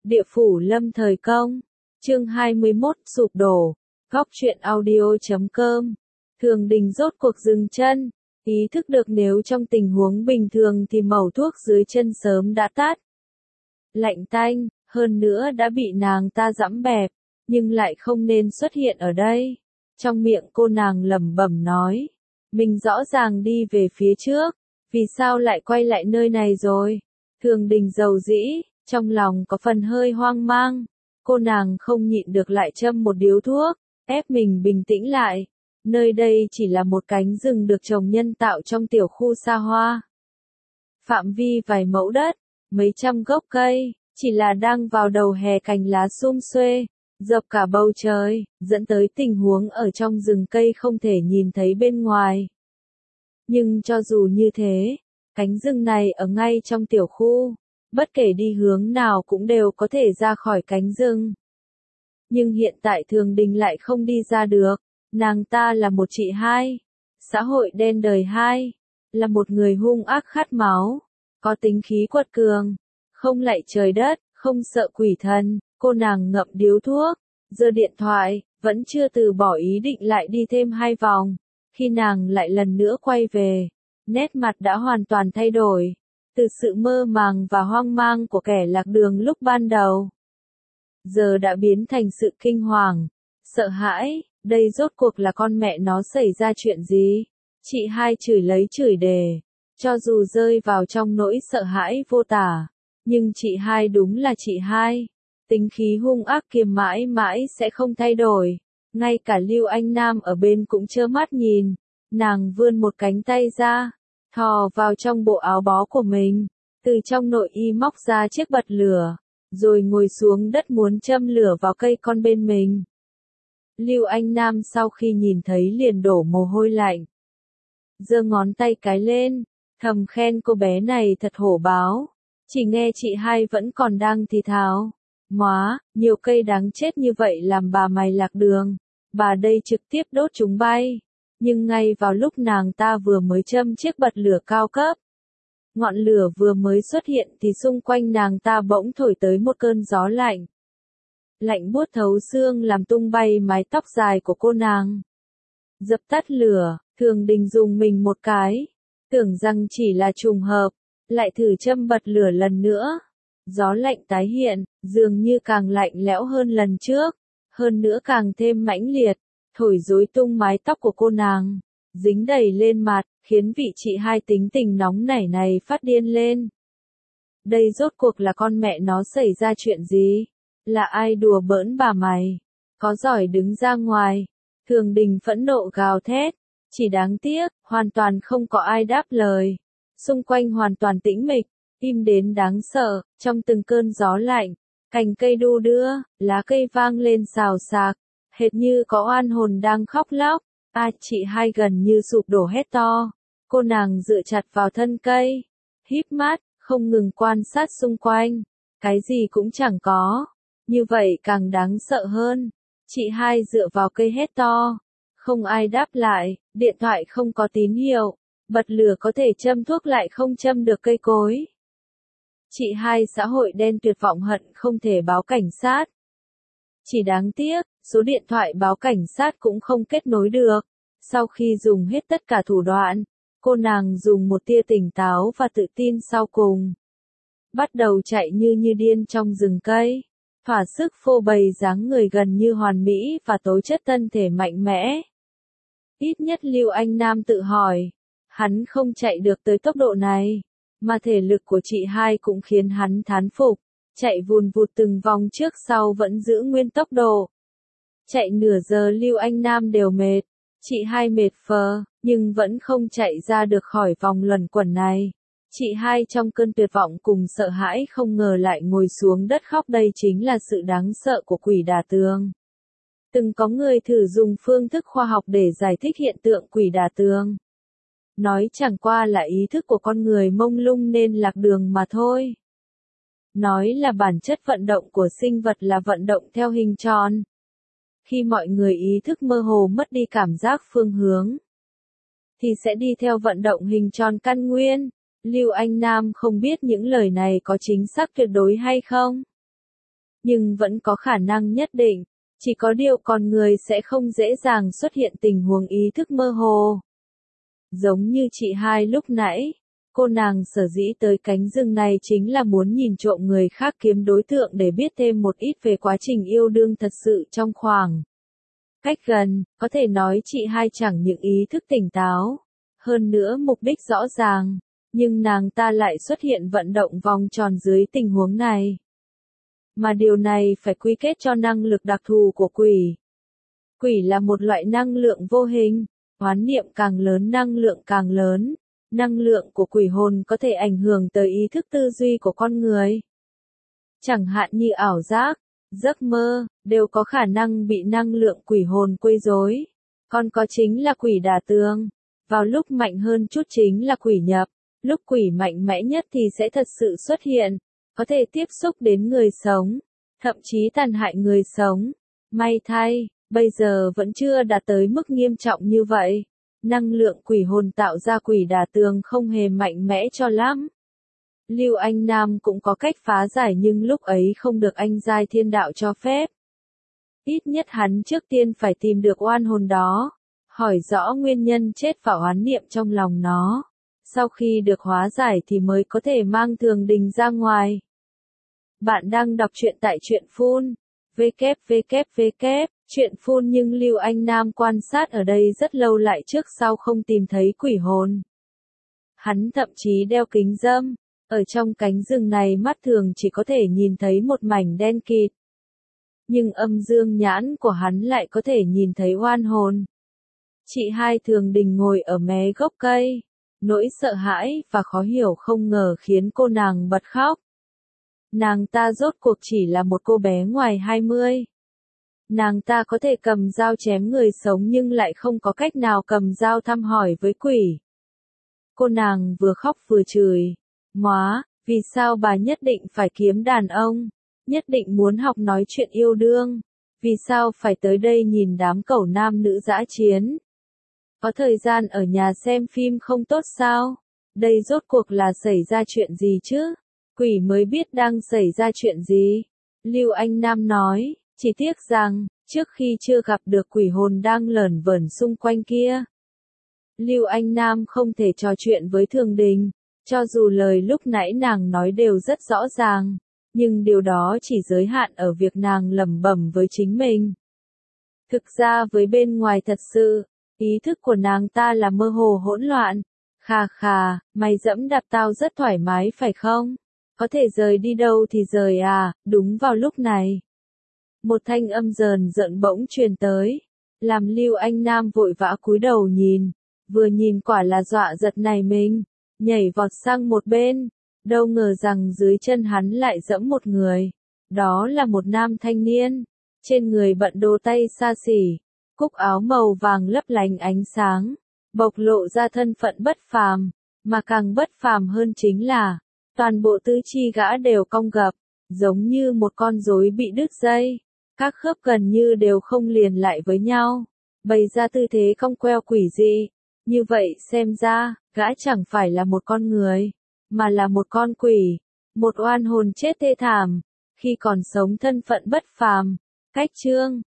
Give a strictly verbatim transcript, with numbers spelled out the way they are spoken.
Địa phủ lâm thời công. Chương hai mươi mốt sụp đổ. Góc truyện audio chấm com. Thường Đình rốt cuộc dừng chân, ý thức được nếu trong tình huống bình thường thì mẩu thuốc dưới chân sớm đã tắt. Lạnh tanh, hơn nữa đã bị nàng ta giẫm bẹp, nhưng lại không nên xuất hiện ở đây. Trong miệng cô nàng lẩm bẩm nói, mình rõ ràng đi về phía trước, vì sao lại quay lại nơi này rồi? Thường Đình dầu dĩ, trong lòng có phần hơi hoang mang. Cô nàng không nhịn được lại châm một điếu thuốc, ép mình bình tĩnh lại. Nơi đây chỉ là một cánh rừng được trồng nhân tạo trong tiểu khu xa hoa. Phạm vi vài mẫu đất, mấy trăm gốc cây, chỉ là đang vào đầu hè cành lá sum xuê, dọc cả bầu trời, dẫn tới tình huống ở trong rừng cây không thể nhìn thấy bên ngoài. Nhưng cho dù như thế, cánh rừng này ở ngay trong tiểu khu, bất kể đi hướng nào cũng đều có thể ra khỏi cánh rừng. Nhưng hiện tại Thường Đình lại không đi ra được, nàng ta là một chị hai, xã hội đen đời hai, là một người hung ác khát máu, có tính khí quật cường, không lạy trời đất, không sợ quỷ thần. Cô nàng ngậm điếu thuốc, giơ điện thoại, vẫn chưa từ bỏ ý định lại đi thêm hai vòng. Khi nàng lại lần nữa quay về, nét mặt đã hoàn toàn thay đổi, từ sự mơ màng và hoang mang của kẻ lạc đường lúc ban đầu, giờ đã biến thành sự kinh hoàng, sợ hãi. Đây rốt cuộc là con mẹ nó xảy ra chuyện gì? Chị hai chửi lấy chửi đề, cho dù rơi vào trong nỗi sợ hãi vô tả, nhưng chị hai đúng là chị hai. Tính khí hung ác kia mãi mãi sẽ không thay đổi. Ngay cả Lưu Anh Nam ở bên cũng trơ mắt nhìn. Nàng vươn một cánh tay ra, thò vào trong bộ áo bó của mình, từ trong nội y móc ra chiếc bật lửa, rồi ngồi xuống đất muốn châm lửa vào cây con bên mình. Lưu Anh Nam sau khi nhìn thấy liền đổ mồ hôi lạnh, giơ ngón tay cái lên, thầm khen cô bé này thật hổ báo. Chỉ nghe chị hai vẫn còn đang thì thào, móa, nhiều cây đáng chết như vậy làm bà mày lạc đường, bà đây trực tiếp đốt chúng bay. Nhưng ngay vào lúc nàng ta vừa mới châm chiếc bật lửa cao cấp, ngọn lửa vừa mới xuất hiện thì xung quanh nàng ta bỗng thổi tới một cơn gió lạnh. Lạnh buốt thấu xương làm tung bay mái tóc dài của cô nàng. Dập tắt lửa, Thường Đình dùng mình một cái, tưởng rằng chỉ là trùng hợp, lại thử châm bật lửa lần nữa. Gió lạnh tái hiện, dường như càng lạnh lẽo hơn lần trước, hơn nữa càng thêm mãnh liệt, thổi rối tung mái tóc của cô nàng, dính đầy lên mặt, khiến vị chị hai tính tình nóng nảy này phát điên lên. Đây rốt cuộc là con mẹ nó xảy ra chuyện gì? Là ai đùa bỡn bà mày? Có giỏi đứng ra ngoài. Thường Đình phẫn nộ gào thét, chỉ đáng tiếc, hoàn toàn không có ai đáp lời. Xung quanh hoàn toàn tĩnh mịch, im đến đáng sợ, trong từng cơn gió lạnh, cành cây đu đưa, lá cây vang lên xào xạc, hệt như có oan hồn đang khóc lóc. A chị hai gần như sụp đổ hét to, cô nàng dựa chặt vào thân cây, híp mắt, không ngừng quan sát xung quanh, cái gì cũng chẳng có, như vậy càng đáng sợ hơn. Chị hai dựa vào cây hét to, không ai đáp lại, điện thoại không có tín hiệu, bật lửa có thể châm thuốc lại không châm được cây cối. Chị hai xã hội đen tuyệt vọng hận không thể báo cảnh sát. Chỉ đáng tiếc, số điện thoại báo cảnh sát cũng không kết nối được. Sau khi dùng hết tất cả thủ đoạn, cô nàng dùng một tia tỉnh táo và tự tin sau cùng, bắt đầu chạy như như điên trong rừng cây, thỏa sức phô bày dáng người gần như hoàn mỹ và tố chất thân thể mạnh mẽ. Ít nhất Lưu Anh Nam tự hỏi, hắn không chạy được tới tốc độ này, mà thể lực của chị hai cũng khiến hắn thán phục, chạy vùn vụt từng vòng trước sau vẫn giữ nguyên tốc độ. Chạy nửa giờ Lưu Anh Nam đều mệt, chị hai mệt phờ, nhưng vẫn không chạy ra được khỏi vòng luẩn quẩn này. Chị hai trong cơn tuyệt vọng cùng sợ hãi không ngờ lại ngồi xuống đất khóc. Đây chính là sự đáng sợ của quỷ đả tường. Từng có người thử dùng phương thức khoa học để giải thích hiện tượng quỷ đả tường. Nói chẳng qua là ý thức của con người mông lung nên lạc đường mà thôi. Nói là bản chất vận động của sinh vật là vận động theo hình tròn. Khi mọi người ý thức mơ hồ mất đi cảm giác phương hướng, thì sẽ đi theo vận động hình tròn căn nguyên. Lưu Anh Nam không biết những lời này có chính xác tuyệt đối hay không. nhưng vẫn có khả năng nhất định. Chỉ có điều con người sẽ không dễ dàng xuất hiện tình huống ý thức mơ hồ. Giống như chị hai lúc nãy, cô nàng sở dĩ tới cánh rừng này chính là muốn nhìn trộm người khác kiếm đối tượng để biết thêm một ít về quá trình yêu đương thật sự trong khoảng cách gần, có thể nói chị hai chẳng những ý thức tỉnh táo, hơn nữa mục đích rõ ràng, nhưng nàng ta lại xuất hiện vận động vòng tròn dưới tình huống này. Mà điều này phải quy kết cho năng lực đặc thù của quỷ. Quỷ là một loại năng lượng vô hình, oán niệm càng lớn năng lượng càng lớn, năng lượng của quỷ hồn có thể ảnh hưởng tới ý thức tư duy của con người. Chẳng hạn như ảo giác, giấc mơ, đều có khả năng bị năng lượng quỷ hồn quấy rối. Còn có chính là quỷ đả tường, vào lúc mạnh hơn chút chính là quỷ nhập, lúc quỷ mạnh mẽ nhất thì sẽ thật sự xuất hiện, có thể tiếp xúc đến người sống, thậm chí tàn hại người sống. May thay, bây giờ vẫn chưa đạt tới mức nghiêm trọng như vậy. Năng lượng quỷ hồn tạo ra quỷ đả tường không hề mạnh mẽ cho lắm. Lưu Anh Nam cũng có cách phá giải nhưng lúc ấy không được anh giai thiên đạo cho phép. Ít nhất hắn trước tiên phải tìm được oan hồn đó, hỏi rõ nguyên nhân chết và oán niệm trong lòng nó. Sau khi được hóa giải thì mới có thể mang Thường Đình ra ngoài. Bạn đang đọc truyện tại truyện phun. www. Truyện phun nhưng Lưu Anh Nam quan sát ở đây rất lâu lại trước sau không tìm thấy quỷ hồn. Hắn thậm chí đeo kính râm. Ở trong cánh rừng này mắt thường chỉ có thể nhìn thấy một mảnh đen kịt. Nhưng âm dương nhãn của hắn lại có thể nhìn thấy oan hồn. Chị hai Thường Đình ngồi ở mé gốc cây. Nỗi sợ hãi và khó hiểu không ngờ khiến cô nàng bật khóc. Nàng ta rốt cuộc chỉ là một cô bé ngoài hai mươi. Nàng ta có thể cầm dao chém người sống nhưng lại không có cách nào cầm dao thăm hỏi với quỷ. Cô nàng vừa khóc vừa chửi. Móa, vì sao bà nhất định phải kiếm đàn ông? Nhất định muốn học nói chuyện yêu đương? Vì sao phải tới đây nhìn đám cẩu nam nữ dã chiến? Có thời gian ở nhà xem phim không tốt sao? Đây rốt cuộc là xảy ra chuyện gì chứ? Quỷ mới biết đang xảy ra chuyện gì. Lưu Anh Nam nói, chỉ tiếc rằng, trước khi chưa gặp được quỷ hồn đang lởn vởn xung quanh kia. Lưu Anh Nam không thể trò chuyện với Thường Đình, cho dù lời lúc nãy nàng nói đều rất rõ ràng, nhưng điều đó chỉ giới hạn ở việc nàng lẩm bẩm với chính mình. Thực ra với bên ngoài thật sự, ý thức của nàng ta là mơ hồ hỗn loạn. Khà khà, mày dẫm đạp tao rất thoải mái phải không? Có thể rời đi đâu thì rời à, đúng vào lúc này. Một thanh âm rờn rợn bỗng truyền tới, làm Lưu Anh Nam vội vã cúi đầu nhìn, vừa nhìn quả là dọa giật nảy mình, nhảy vọt sang một bên, đâu ngờ rằng dưới chân hắn lại dẫm một người. Đó là một nam thanh niên, trên người bận đồ tay xa xỉ, cúc áo màu vàng lấp lánh ánh sáng, bộc lộ ra thân phận bất phàm, mà càng bất phàm hơn chính là toàn bộ tứ chi gã đều cong gập, giống như một con rối bị đứt dây, các khớp gần như đều không liền lại với nhau, bày ra tư thế cong queo quỷ dị. Như vậy xem ra, gã chẳng phải là một con người, mà là một con quỷ, một oan hồn chết thê thảm, khi còn sống thân phận bất phàm. Cách chương